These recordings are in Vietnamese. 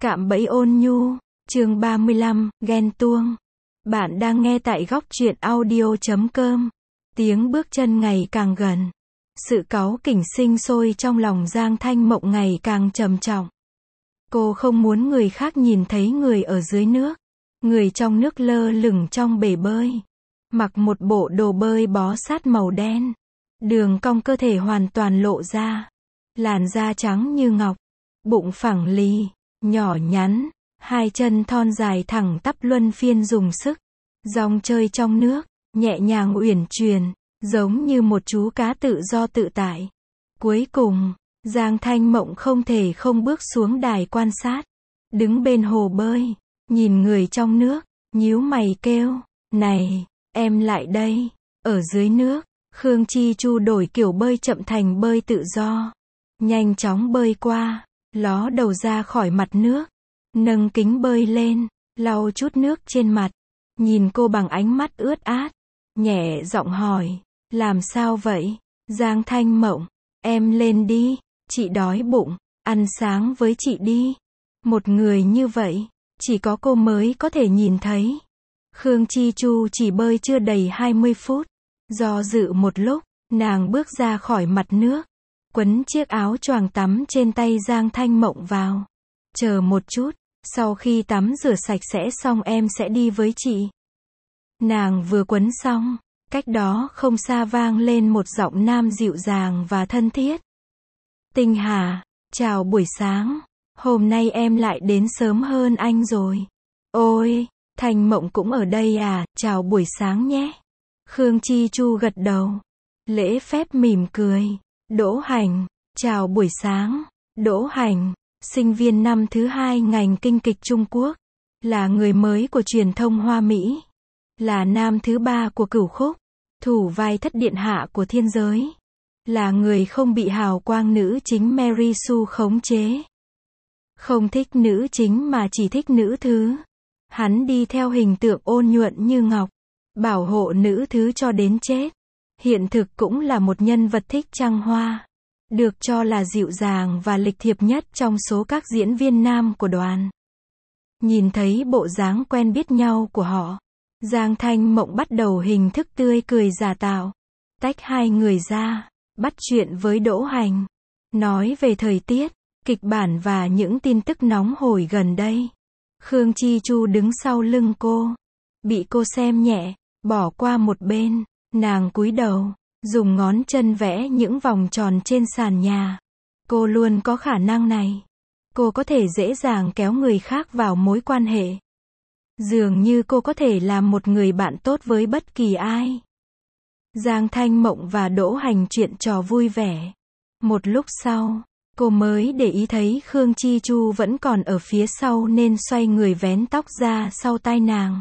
Cạm bẫy ôn nhu, chương 35, ghen tuông. Bạn đang nghe tại góc truyện audio.com. Tiếng bước chân ngày càng gần. Sự cáu kỉnh sinh sôi trong lòng Giang Thanh Mộng ngày càng trầm trọng. Cô không muốn người khác nhìn thấy người ở dưới nước. Người trong nước lơ lửng trong bể bơi. Mặc một bộ đồ bơi bó sát màu đen. Đường cong cơ thể hoàn toàn lộ ra. Làn da trắng như ngọc. Bụng phẳng lì, nhỏ nhắn. Hai chân thon dài thẳng tắp luân phiên dùng sức. Dòng chơi trong nước, nhẹ nhàng uyển chuyển, giống như một chú cá tự do tự tại. Cuối cùng, Giang Thanh Mộng không thể không bước xuống đài quan sát. Đứng bên hồ bơi, nhìn người trong nước, nhíu mày kêu, này, em lại đây. Ở dưới nước, Khương Chi Chu đổi kiểu bơi chậm thành bơi tự do. Nhanh chóng bơi qua, ló đầu ra khỏi mặt nước. Nâng kính bơi lên, lau chút nước trên mặt. Nhìn cô bằng ánh mắt ướt át. Nhẹ giọng hỏi, làm sao vậy? Giang Thanh Mộng, em lên đi, chị đói bụng, ăn sáng với chị đi. Một người như vậy, chỉ có cô mới có thể nhìn thấy. Khương Chi Chu chỉ bơi chưa đầy 20 phút. Do dự một lúc, nàng bước ra khỏi mặt nước. Quấn chiếc áo choàng tắm trên tay Giang Thanh Mộng vào. Chờ một chút, sau khi tắm rửa sạch sẽ xong em sẽ đi với chị. Nàng vừa quấn xong, cách đó không xa vang lên một giọng nam dịu dàng và thân thiết. Tinh Hà, chào buổi sáng. Hôm nay em lại đến sớm hơn anh rồi. Ôi, Thanh Mộng cũng ở đây à, chào buổi sáng nhé. Khương Chi Chu gật đầu. Lễ phép mỉm cười. Đỗ Hành, chào buổi sáng. Đỗ Hành, sinh viên năm thứ 2 ngành kinh kịch Trung Quốc. Là người mới của truyền thông Hoa Mỹ. Là nam thứ 3 của Cửu Khúc. Thủ vai thất điện hạ của thiên giới. Là người không bị hào quang nữ chính Mary Sue khống chế. Không thích nữ chính mà chỉ thích nữ thứ. Hắn đi theo hình tượng ôn nhuận như ngọc. Bảo hộ nữ thứ cho đến chết. Hiện thực cũng là một nhân vật thích trăng hoa. Được cho là dịu dàng và lịch thiệp nhất trong số các diễn viên nam của đoàn. Nhìn thấy bộ dáng quen biết nhau của họ, Giang Thanh Mộng bắt đầu hình thức tươi cười giả tạo. Tách hai người ra, bắt chuyện với Đỗ Hành. Nói về thời tiết, kịch bản và những tin tức nóng hổi gần đây. Khương Chi Chu đứng sau lưng cô. Bị cô xem nhẹ, bỏ qua một bên. Nàng cúi đầu, dùng ngón chân vẽ những vòng tròn trên sàn nhà. Cô luôn có khả năng này. Cô có thể dễ dàng kéo người khác vào mối quan hệ. Dường như cô có thể làm một người bạn tốt với bất kỳ ai. Giang Thanh Mộng và Đỗ Hành chuyện trò vui vẻ. Một lúc sau, cô mới để ý thấy Khương Chi Chu vẫn còn ở phía sau nên xoay người vén tóc ra sau tai nàng.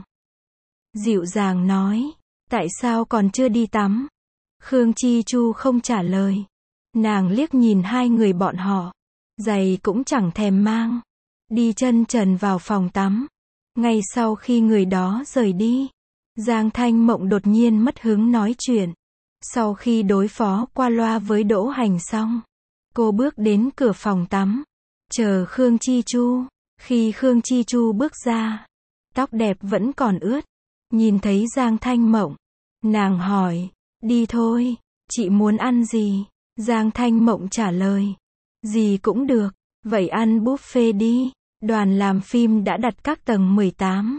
Dịu dàng nói, tại sao còn chưa đi tắm? Khương Chi Chu không trả lời. Nàng liếc nhìn hai người bọn họ. Giày cũng chẳng thèm mang. Đi chân trần vào phòng tắm. Ngay sau khi người đó rời đi, Giang Thanh Mộng đột nhiên mất hứng nói chuyện. Sau khi đối phó qua loa với Đỗ Hành xong, cô bước đến cửa phòng tắm. Chờ Khương Chi Chu. Khi Khương Chi Chu bước ra, tóc đẹp vẫn còn ướt. Nhìn thấy Giang Thanh Mộng, nàng hỏi, đi thôi, chị muốn ăn gì? Giang Thanh Mộng trả lời, gì cũng được, vậy ăn buffet đi. Đoàn làm phim đã đặt các tầng 18,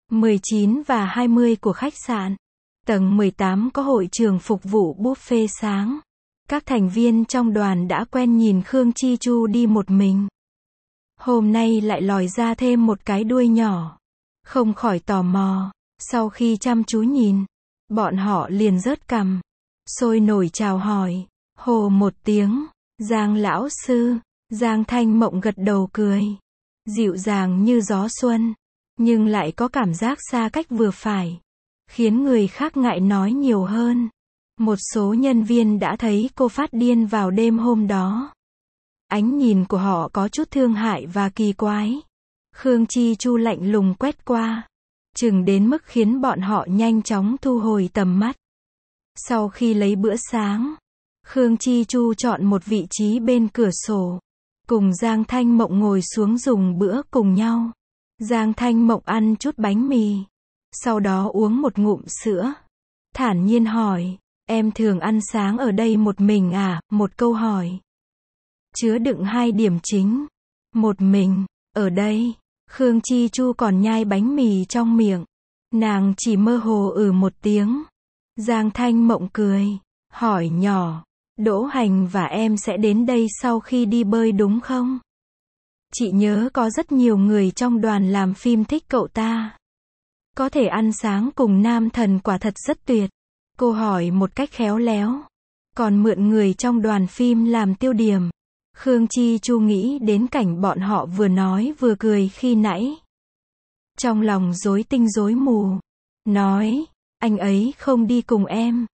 19 và 20 của khách sạn. Tầng 18 có hội trường phục vụ buffet sáng. Các thành viên trong đoàn đã quen nhìn Khương Chi Chu đi một mình. Hôm nay lại lòi ra thêm một cái đuôi nhỏ. Không khỏi tò mò. Sau khi chăm chú nhìn, bọn họ liền rớt cằm, sôi nổi chào hỏi. Hồ một tiếng, Giang lão sư. Giang Thanh Mộng gật đầu cười. Dịu dàng như gió xuân, nhưng lại có cảm giác xa cách vừa phải, khiến người khác ngại nói nhiều hơn. Một số nhân viên đã thấy cô phát điên vào đêm hôm đó. Ánh nhìn của họ có chút thương hại và kỳ quái. Khương Chi Chu lạnh lùng quét qua, chừng đến mức khiến bọn họ nhanh chóng thu hồi tầm mắt. Sau khi lấy bữa sáng, Khương Chi Chu chọn một vị trí bên cửa sổ. cùng Giang Thanh Mộng ngồi xuống dùng bữa cùng nhau. Giang Thanh Mộng ăn chút bánh mì, sau đó uống một ngụm sữa. Thản nhiên hỏi, em thường ăn sáng ở đây một mình à? Một câu hỏi chứa đựng hai điểm chính. Một mình, ở đây. Khương Chi Chu còn nhai bánh mì trong miệng. Nàng chỉ mơ hồ một tiếng. Giang Thanh Mộng cười, hỏi nhỏ, Đỗ Hành và em sẽ đến đây sau khi đi bơi đúng không? Chị nhớ có rất nhiều người trong đoàn làm phim thích cậu ta. Có thể ăn sáng cùng nam thần quả thật rất tuyệt. Cô hỏi một cách khéo léo. Còn mượn người trong đoàn phim làm tiêu điểm. Khương Chi Chu nghĩ đến cảnh bọn họ vừa nói vừa cười khi nãy. Trong lòng rối tinh rối mù. Nói, anh ấy không đi cùng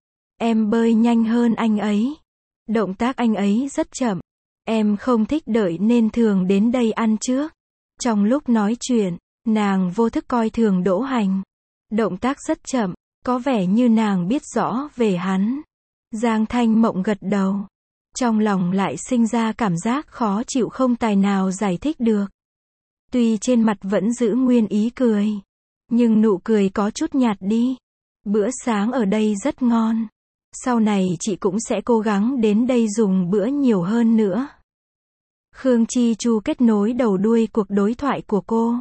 em bơi nhanh hơn anh ấy. Động tác anh ấy rất chậm. Em không thích đợi nên thường đến đây ăn trước. Trong lúc nói chuyện, nàng vô thức coi thường Đỗ Hành. Động tác rất chậm, có vẻ như nàng biết rõ về hắn. Giang Thanh Mộng gật đầu. Trong lòng lại sinh ra cảm giác khó chịu không tài nào giải thích được. Tuy trên mặt vẫn giữ nguyên ý cười, nhưng nụ cười có chút nhạt đi. Bữa sáng ở đây rất ngon. Sau này chị cũng sẽ cố gắng đến đây dùng bữa nhiều hơn nữa. Khương Chi Chu kết nối đầu đuôi cuộc đối thoại của cô.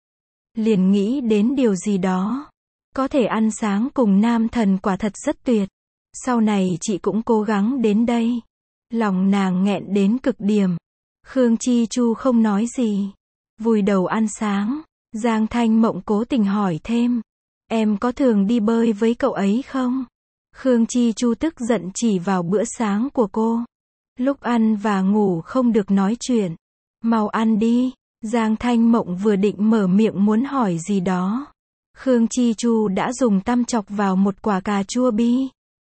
Liền nghĩ đến điều gì đó. Có thể ăn sáng cùng nam thần quả thật rất tuyệt. Sau này chị cũng cố gắng đến đây. Lòng nàng nghẹn đến cực điểm. Khương Chi Chu không nói gì. Vùi đầu ăn sáng. Giang Thanh Mộng cố tình hỏi thêm. Em có thường đi bơi với cậu ấy không? Khương Chi Chu tức giận chỉ vào bữa sáng của cô. Lúc ăn và ngủ không được nói chuyện. Mau ăn đi. Giang Thanh Mộng vừa định mở miệng muốn hỏi gì đó. Khương Chi Chu đã dùng tăm chọc vào một quả cà chua bi.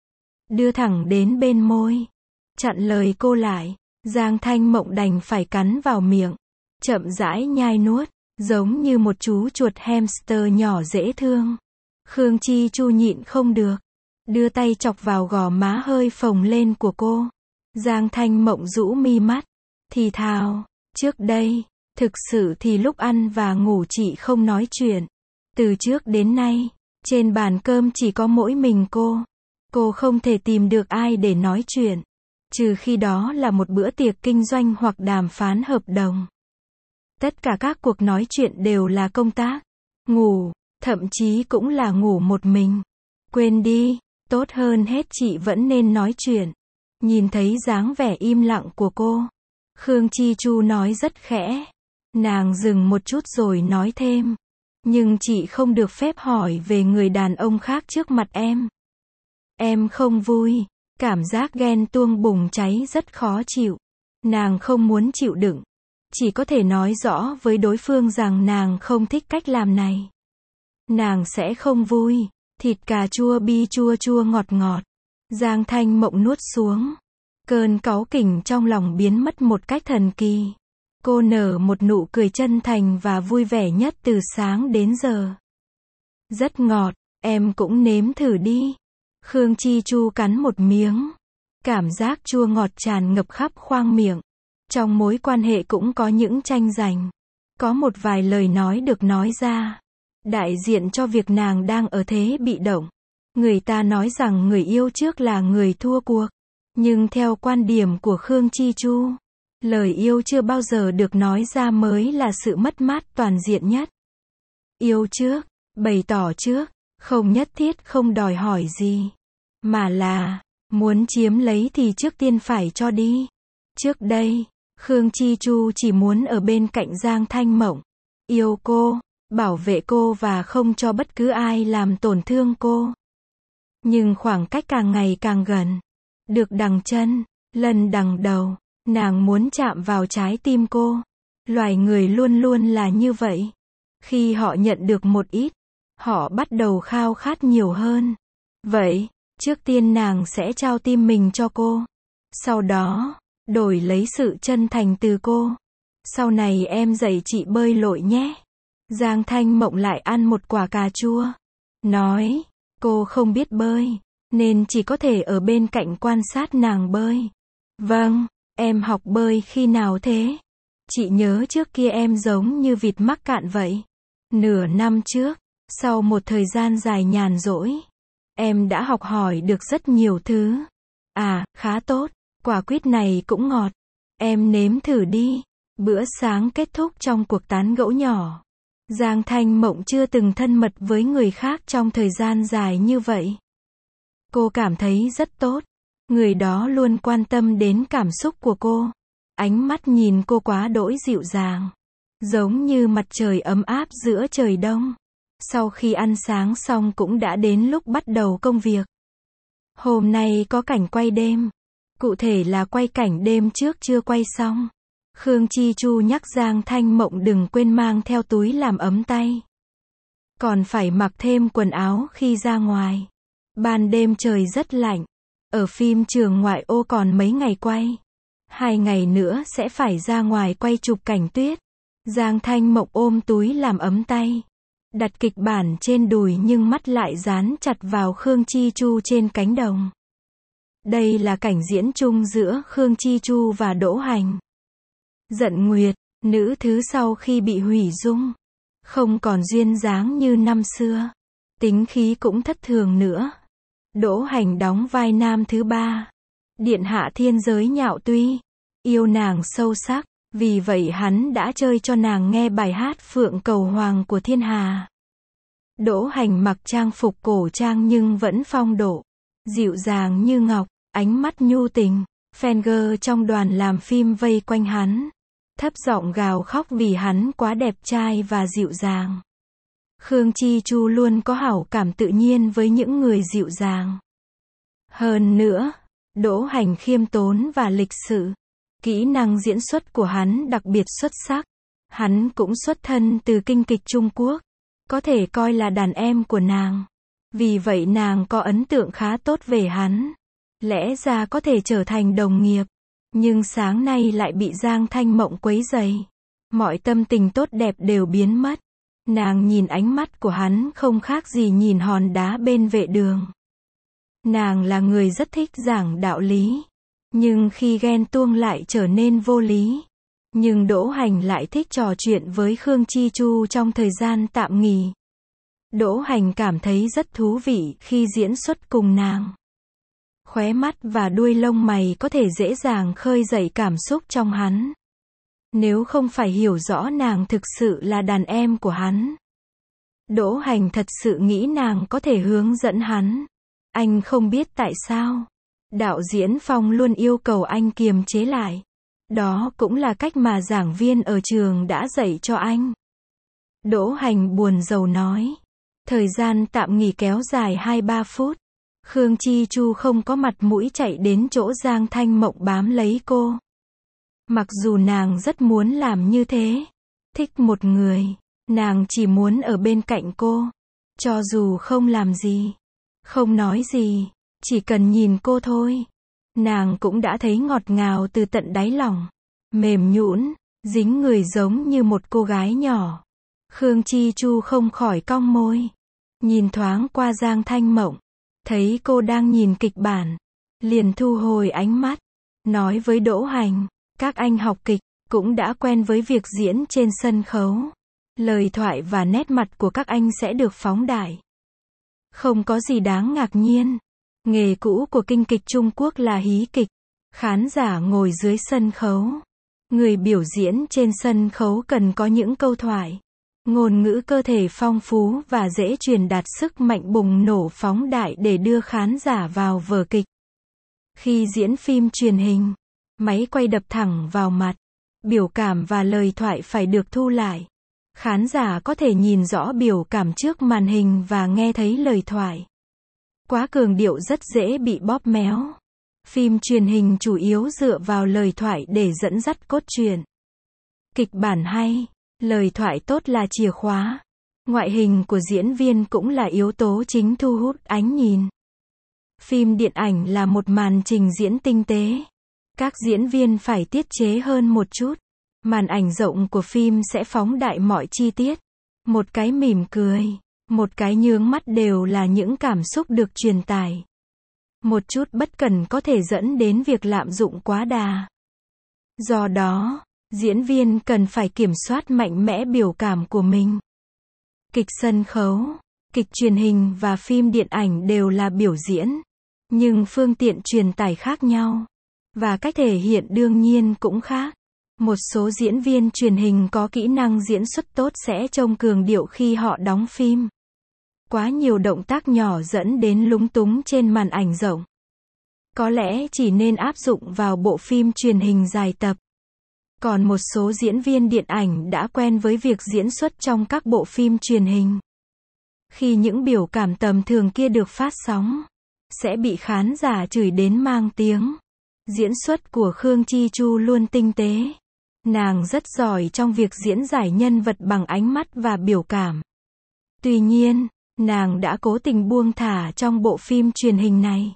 Đưa thẳng đến bên môi. Chặn lời cô lại. Giang Thanh Mộng đành phải cắn vào miệng. Chậm rãi nhai nuốt. Giống như một chú chuột hamster nhỏ dễ thương. Khương Chi Chu nhịn không được. Đưa tay chọc vào gò má hơi phồng lên của cô. Giang Thanh Mộng rũ mi mắt. Thì thào. Trước đây, thực sự thì lúc ăn và ngủ chị không nói chuyện. Từ trước đến nay, trên bàn cơm chỉ có mỗi mình cô. Cô không thể tìm được ai để nói chuyện. Trừ khi đó là một bữa tiệc kinh doanh hoặc đàm phán hợp đồng. Tất cả các cuộc nói chuyện đều là công tác, ngủ, thậm chí cũng là ngủ một mình. Quên đi, tốt hơn hết chị vẫn nên nói chuyện. Nhìn thấy dáng vẻ im lặng của cô, Khương Chi Chu nói rất khẽ. Nàng dừng một chút rồi nói thêm. Nhưng chị không được phép hỏi về người đàn ông khác trước mặt em. Em không vui. Cảm giác ghen tuông bùng cháy rất khó chịu. Nàng không muốn chịu đựng. Chỉ có thể nói rõ với đối phương rằng nàng không thích cách làm này. Nàng sẽ không vui. Thịt cà chua bi chua chua ngọt ngọt. Giang Thanh Mộng nuốt xuống. Cơn cáu kỉnh trong lòng biến mất một cách thần kỳ. Cô nở một nụ cười chân thành và vui vẻ nhất từ sáng đến giờ. Rất ngọt, em cũng nếm thử đi. Khương Chi Chu cắn một miếng. Cảm giác chua ngọt tràn ngập khắp khoang miệng. Trong mối quan hệ cũng có những tranh giành. Có một vài lời nói được nói ra. Đại diện cho việc nàng đang ở thế bị động. Người ta nói rằng người yêu trước là người thua cuộc. Nhưng theo quan điểm của Khương Chi Chu, lời yêu chưa bao giờ được nói ra mới là sự mất mát toàn diện nhất. Yêu trước, bày tỏ trước, không nhất thiết không đòi hỏi gì. Mà là, muốn chiếm lấy thì trước tiên phải cho đi. Trước đây, Khương Chi Chu chỉ muốn ở bên cạnh Giang Thanh Mộng. Yêu cô, bảo vệ cô và không cho bất cứ ai làm tổn thương cô. Nhưng khoảng cách càng ngày càng gần. Được đằng chân, lần đằng đầu, nàng muốn chạm vào trái tim cô. Loài người luôn luôn là như vậy. Khi họ nhận được một ít, họ bắt đầu khao khát nhiều hơn. Vậy, trước tiên nàng sẽ trao tim mình cho cô. Sau đó, đổi lấy sự chân thành từ cô. Sau này em dạy chị bơi lội nhé. Giang Thanh Mộng lại ăn một quả cà chua. Nói, cô không biết bơi, nên chỉ có thể ở bên cạnh quan sát nàng bơi. Vâng, em học bơi khi nào thế? Chị nhớ trước kia em giống như vịt mắc cạn vậy. Nửa năm trước, sau một thời gian dài nhàn rỗi, em đã học hỏi được rất nhiều thứ. À, khá tốt, quả quýt này cũng ngọt. Em nếm thử đi. Bữa sáng kết thúc trong cuộc tán gẫu nhỏ. Giang Thanh Mộng chưa từng thân mật với người khác trong thời gian dài như vậy. Cô cảm thấy rất tốt. Người đó luôn quan tâm đến cảm xúc của cô. Ánh mắt nhìn cô quá đỗi dịu dàng. Giống như mặt trời ấm áp giữa trời đông. Sau khi ăn sáng xong cũng đã đến lúc bắt đầu công việc. Hôm nay có cảnh quay đêm. Cụ thể là quay cảnh đêm trước chưa quay xong. Khương Chi Chu nhắc Giang Thanh Mộng đừng quên mang theo túi làm ấm tay. Còn phải mặc thêm quần áo khi ra ngoài. Ban đêm trời rất lạnh. Ở phim trường ngoại ô còn mấy ngày quay. 2 ngày nữa sẽ phải ra ngoài quay chụp cảnh tuyết. Giang Thanh Mộng ôm túi làm ấm tay. Đặt kịch bản trên đùi nhưng mắt lại dán chặt vào Khương Chi Chu trên cánh đồng. Đây là cảnh diễn chung giữa Khương Chi Chu và Đỗ Hành. Giận Nguyệt, nữ thứ sau khi bị hủy dung. Không còn duyên dáng như năm xưa. Tính khí cũng thất thường nữa. Đỗ Hành đóng vai nam thứ ba. Điện hạ thiên giới Nhạo Tuy. Yêu nàng sâu sắc. Vì vậy hắn đã chơi cho nàng nghe bài hát Phượng Cầu Hoàng của Thiên Hà. Đỗ Hành mặc trang phục cổ trang nhưng vẫn phong độ. Dịu dàng như ngọc, ánh mắt nhu tình. Fan trong đoàn làm phim vây quanh hắn. Thấp giọng gào khóc vì hắn quá đẹp trai và dịu dàng. Khương Chi Chu luôn có hảo cảm tự nhiên với những người dịu dàng. Hơn nữa, Đỗ Hành khiêm tốn và lịch sự. Kỹ năng diễn xuất của hắn đặc biệt xuất sắc. Hắn cũng xuất thân từ kinh kịch Trung Quốc. Có thể coi là đàn em của nàng. Vì vậy nàng có ấn tượng khá tốt về hắn. Lẽ ra có thể trở thành đồng nghiệp. Nhưng sáng nay lại bị Giang Thanh Mộng quấy rầy. Mọi tâm tình tốt đẹp đều biến mất. Nàng nhìn ánh mắt của hắn không khác gì nhìn hòn đá bên vệ đường. Nàng là người rất thích giảng đạo lý. Nhưng khi ghen tuông lại trở nên vô lý. Nhưng Đỗ Hành lại thích trò chuyện với Khương Chi Chu trong thời gian tạm nghỉ. Đỗ Hành cảm thấy rất thú vị khi diễn xuất cùng nàng. Khóe mắt và đuôi lông mày có thể dễ dàng khơi dậy cảm xúc trong hắn. Nếu không phải hiểu rõ nàng thực sự là đàn em của hắn. Đỗ Hành thật sự nghĩ nàng có thể hướng dẫn hắn. Anh không biết tại sao. Đạo diễn Phong luôn yêu cầu anh kiềm chế lại. Đó cũng là cách mà giảng viên ở trường đã dạy cho anh. Đỗ Hành buồn rầu nói. Thời gian tạm nghỉ kéo dài 2-3 phút. Khương Chi Chu không có mặt mũi chạy đến chỗ Giang Thanh Mộng bám lấy cô. Mặc dù nàng rất muốn làm như thế. Thích một người, nàng chỉ muốn ở bên cạnh cô. Cho dù không làm gì, không nói gì, chỉ cần nhìn cô thôi. Nàng cũng đã thấy ngọt ngào từ tận đáy lòng. Mềm nhũn, dính người giống như một cô gái nhỏ. Khương Chi Chu không khỏi cong môi. Nhìn thoáng qua Giang Thanh Mộng. Thấy cô đang nhìn kịch bản. Liền thu hồi ánh mắt. Nói với Đỗ Hành. Các anh học kịch, cũng đã quen với việc diễn trên sân khấu. Lời thoại và nét mặt của các anh sẽ được phóng đại. Không có gì đáng ngạc nhiên. Nghề cũ của kinh kịch Trung Quốc là hí kịch. Khán giả ngồi dưới sân khấu. Người biểu diễn trên sân khấu cần có những câu thoại. Ngôn ngữ cơ thể phong phú và dễ truyền đạt sức mạnh bùng nổ phóng đại để đưa khán giả vào vở kịch. Khi diễn phim truyền hình, máy quay đập thẳng vào mặt. Biểu cảm và lời thoại phải được thu lại. Khán giả có thể nhìn rõ biểu cảm trước màn hình và nghe thấy lời thoại. Quá cường điệu rất dễ bị bóp méo. Phim truyền hình chủ yếu dựa vào lời thoại để dẫn dắt cốt truyện. Kịch bản hay, lời thoại tốt là chìa khóa. Ngoại hình của diễn viên cũng là yếu tố chính thu hút ánh nhìn. Phim điện ảnh là một màn trình diễn tinh tế. Các diễn viên phải tiết chế hơn một chút. Màn ảnh rộng của phim sẽ phóng đại mọi chi tiết. Một cái mỉm cười, một cái nhướng mắt đều là những cảm xúc được truyền tải. Một chút bất cẩn có thể dẫn đến việc lạm dụng quá đà. Do đó, Diễn viên cần phải kiểm soát mạnh mẽ biểu cảm của mình. Kịch sân khấu, kịch truyền hình và phim điện ảnh đều là biểu diễn, nhưng phương tiện truyền tải khác nhau, và cách thể hiện đương nhiên cũng khác. Một số diễn viên truyền hình có kỹ năng diễn xuất tốt sẽ trông cường điệu khi họ đóng phim. Quá nhiều động tác nhỏ dẫn đến lúng túng trên màn ảnh rộng. Có lẽ chỉ nên áp dụng vào bộ phim truyền hình dài tập. Còn một số diễn viên điện ảnh đã quen với việc diễn xuất trong các bộ phim truyền hình. Khi những biểu cảm tầm thường kia được phát sóng, sẽ bị khán giả chửi đến mang tiếng. Diễn xuất của Khương Chi Chu luôn tinh tế. Nàng rất giỏi trong việc diễn giải nhân vật bằng ánh mắt và biểu cảm. Tuy nhiên, nàng đã cố tình buông thả trong bộ phim truyền hình này.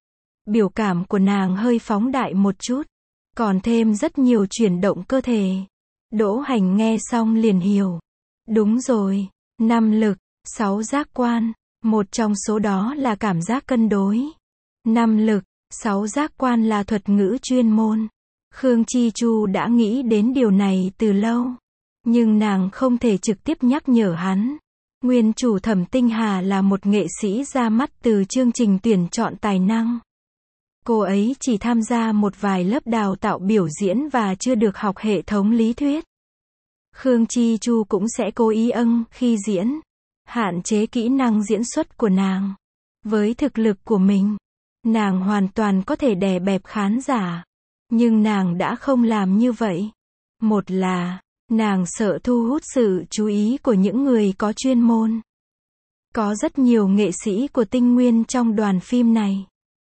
Biểu cảm của nàng hơi phóng đại một chút, còn thêm rất nhiều chuyển động cơ thể. Đỗ Hành nghe xong liền hiểu. Đúng rồi, 5 lực, 6 giác quan, một trong số đó là cảm giác cân đối. 5 lực, 6 giác quan là thuật ngữ chuyên môn. Khương Chi Chu đã nghĩ đến điều này từ lâu, nhưng nàng không thể trực tiếp nhắc nhở hắn. Nguyên chủ Thẩm Tinh Hà là một nghệ sĩ ra mắt từ chương trình tuyển chọn tài năng. Cô ấy chỉ tham gia một vài lớp đào tạo biểu diễn và chưa được học hệ thống lý thuyết. Khương Chi Chu cũng sẽ cố ý khi diễn, hạn chế kỹ năng diễn xuất của nàng. Với thực lực của mình, nàng hoàn toàn có thể đè bẹp khán giả. Nhưng nàng đã không làm như vậy. Một là, nàng sợ thu hút sự chú ý của những người có chuyên môn. Có rất nhiều nghệ sĩ của Tinh Nguyên trong đoàn phim này.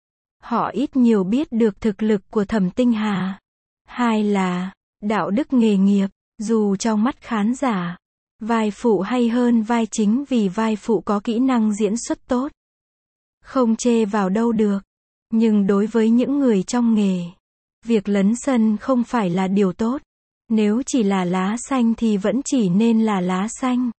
Họ ít nhiều biết được thực lực của Thẩm Tinh Hà. Hai là, đạo đức nghề nghiệp, dù trong mắt khán giả, vai phụ hay hơn vai chính vì vai phụ có kỹ năng diễn xuất tốt. Không chê vào đâu được. Nhưng đối với những người trong nghề, việc lấn sân không phải là điều tốt. Nếu chỉ là lá xanh thì vẫn chỉ nên là lá xanh.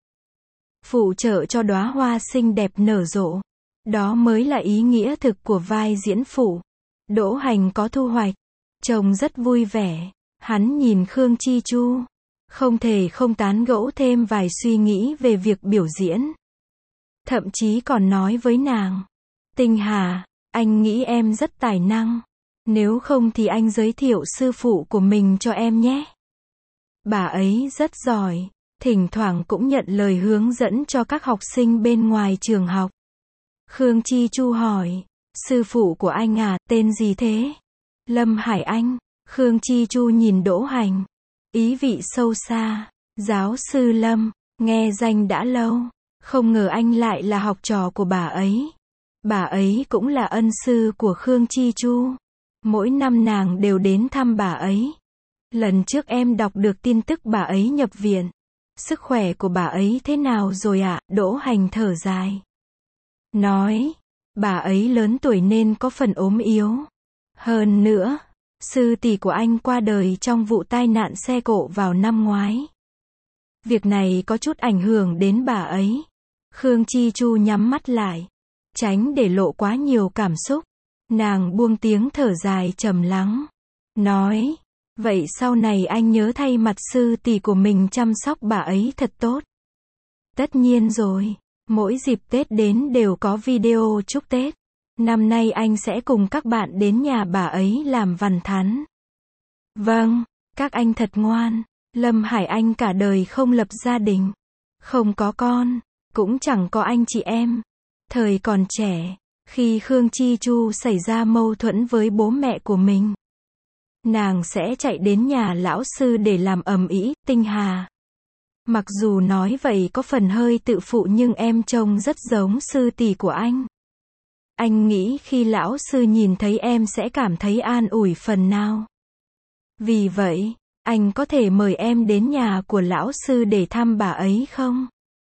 Phụ trợ cho đóa hoa xinh đẹp nở rộ. Đó mới là ý nghĩa thực của vai diễn phụ. Đỗ Hành có thu hoạch. Trông rất vui vẻ. Hắn nhìn Khương Chi Chu. Không thể không tán gẫu thêm vài suy nghĩ về việc biểu diễn. Thậm chí còn nói với nàng. Tinh Hà, anh nghĩ em rất tài năng. Nếu không thì anh giới thiệu sư phụ của mình cho em nhé. Bà ấy rất giỏi, thỉnh thoảng cũng nhận lời hướng dẫn cho các học sinh bên ngoài trường học. Khương Chi Chu hỏi, sư phụ của anh à, tên gì thế? Lâm Hải Anh. Khương Chi Chu nhìn Đỗ Hành, ý vị sâu xa. Giáo sư Lâm, nghe danh đã lâu, không ngờ anh lại là học trò của bà ấy. Bà ấy cũng là ân sư của Khương Chi Chu. Mỗi năm nàng đều đến thăm bà ấy. Lần trước em đọc được tin tức bà ấy nhập viện. Sức khỏe của bà ấy thế nào rồi ạ? Đỗ Hành thở dài. Nói, bà ấy lớn tuổi nên có phần ốm yếu. Hơn nữa, sư tỷ của anh qua đời trong vụ tai nạn xe cộ vào năm ngoái. Việc này có chút ảnh hưởng đến bà ấy. Khương Chi Chu nhắm mắt lại, tránh để lộ quá nhiều cảm xúc. Nàng buông tiếng thở dài trầm lắng. Nói, vậy sau này anh nhớ thay mặt sư tỷ của mình chăm sóc bà ấy thật tốt. Tất nhiên rồi, mỗi dịp Tết đến đều có video chúc Tết. Năm nay anh sẽ cùng các bạn đến nhà bà ấy làm vằn thắn. Vâng, các anh thật ngoan. Lâm Hải Anh cả đời không lập gia đình, không có con, cũng chẳng có anh chị em. Thời còn trẻ, khi Khương Chi Chu xảy ra mâu thuẫn với bố mẹ của mình, nàng sẽ chạy đến nhà lão sư để làm ầm ĩ. Tinh Hà, mặc dù nói vậy có phần hơi tự phụ nhưng em trông rất giống sư tỷ của anh. Anh nghĩ khi lão sư nhìn thấy em sẽ cảm thấy an ủi phần nào. Vì vậy, anh có thể mời em đến nhà của lão sư để thăm bà ấy không?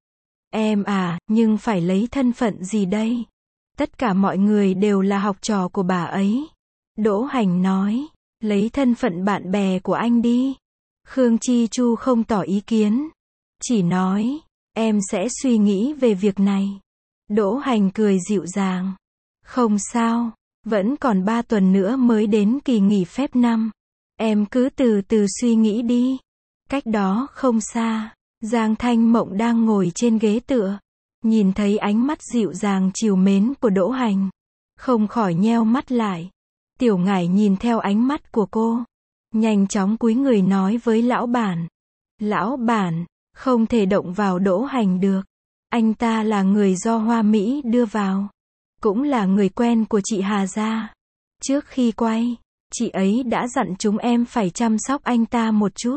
Em à, nhưng phải lấy thân phận gì đây? Tất cả mọi người đều là học trò của bà ấy. Đỗ Hành nói, lấy thân phận bạn bè của anh đi. Khương Chi Chu không tỏ ý kiến, chỉ nói, em sẽ suy nghĩ về việc này. Đỗ Hành cười dịu dàng. Không sao, vẫn còn 3 tuần nữa mới đến kỳ nghỉ phép năm. Em cứ từ từ suy nghĩ đi. Cách đó không xa, Giang Thanh Mộng đang ngồi trên ghế tựa. Nhìn thấy ánh mắt dịu dàng trìu mến của Đỗ Hành. Không khỏi nheo mắt lại. Tiểu Ngải nhìn theo ánh mắt của cô. Nhanh chóng cúi người nói với lão bản. Lão bản, không thể động vào Đỗ Hành được. Anh ta là người do Hoa Mỹ đưa vào. Cũng là người quen của chị Hà gia. Trước khi quay, chị ấy đã dặn chúng em phải chăm sóc anh ta một chút.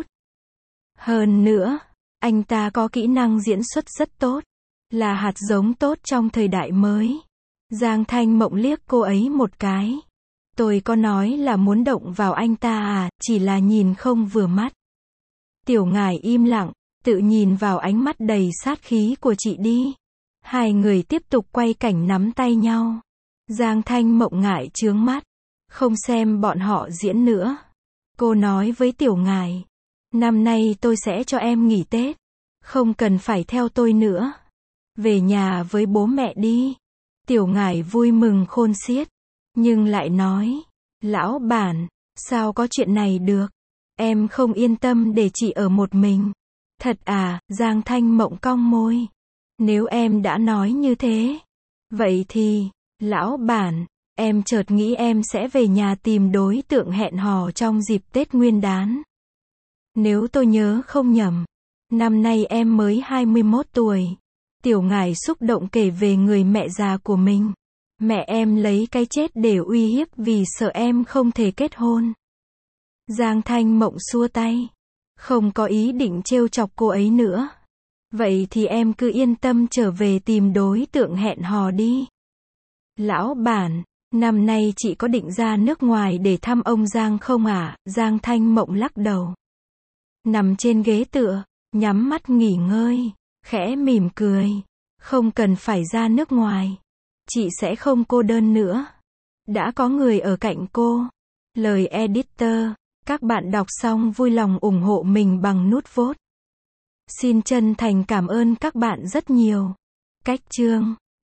Hơn nữa, anh ta có kỹ năng diễn xuất rất tốt. Là hạt giống tốt trong thời đại mới. Giang Thanh Mộng liếc cô ấy một cái. Tôi có nói là muốn động vào anh ta à, chỉ là nhìn không vừa mắt. Tiểu Ngải im lặng, tự nhìn vào ánh mắt đầy sát khí của chị đi. Hai người tiếp tục quay cảnh nắm tay nhau. Giang Thanh Mộng ngại chướng mắt. Không xem bọn họ diễn nữa. Cô nói với Tiểu Ngải. Năm nay tôi sẽ cho em nghỉ Tết. Không cần phải theo tôi nữa. Về nhà với bố mẹ đi. Tiểu Ngải vui mừng khôn xiết. Nhưng lại nói. Lão bản, sao có chuyện này được? Em không yên tâm để chị ở một mình. Thật à, Giang Thanh Mộng cong môi. Nếu em đã nói như thế. Vậy thì, lão bản, em chợt nghĩ em sẽ về nhà tìm đối tượng hẹn hò trong dịp Tết Nguyên đán. Nếu tôi nhớ không nhầm, năm nay em mới 21 tuổi. Tiểu Ngải xúc động kể về người mẹ già của mình. Mẹ em lấy cái chết để uy hiếp vì sợ em không thể kết hôn. Giang Thanh Mộng xua tay. Không có ý định trêu chọc cô ấy nữa. Vậy thì em cứ yên tâm trở về tìm đối tượng hẹn hò đi. Lão bản, năm nay chị có định ra nước ngoài để thăm ông Giang không ạ? Giang Thanh Mộng lắc đầu. Nằm trên ghế tựa, nhắm mắt nghỉ ngơi, khẽ mỉm cười. Không cần phải ra nước ngoài. Chị sẽ không cô đơn nữa. Đã có người ở cạnh cô. Lời editor, các bạn đọc xong vui lòng ủng hộ mình bằng nút vote. Xin chân thành cảm ơn các bạn rất nhiều. Cách chương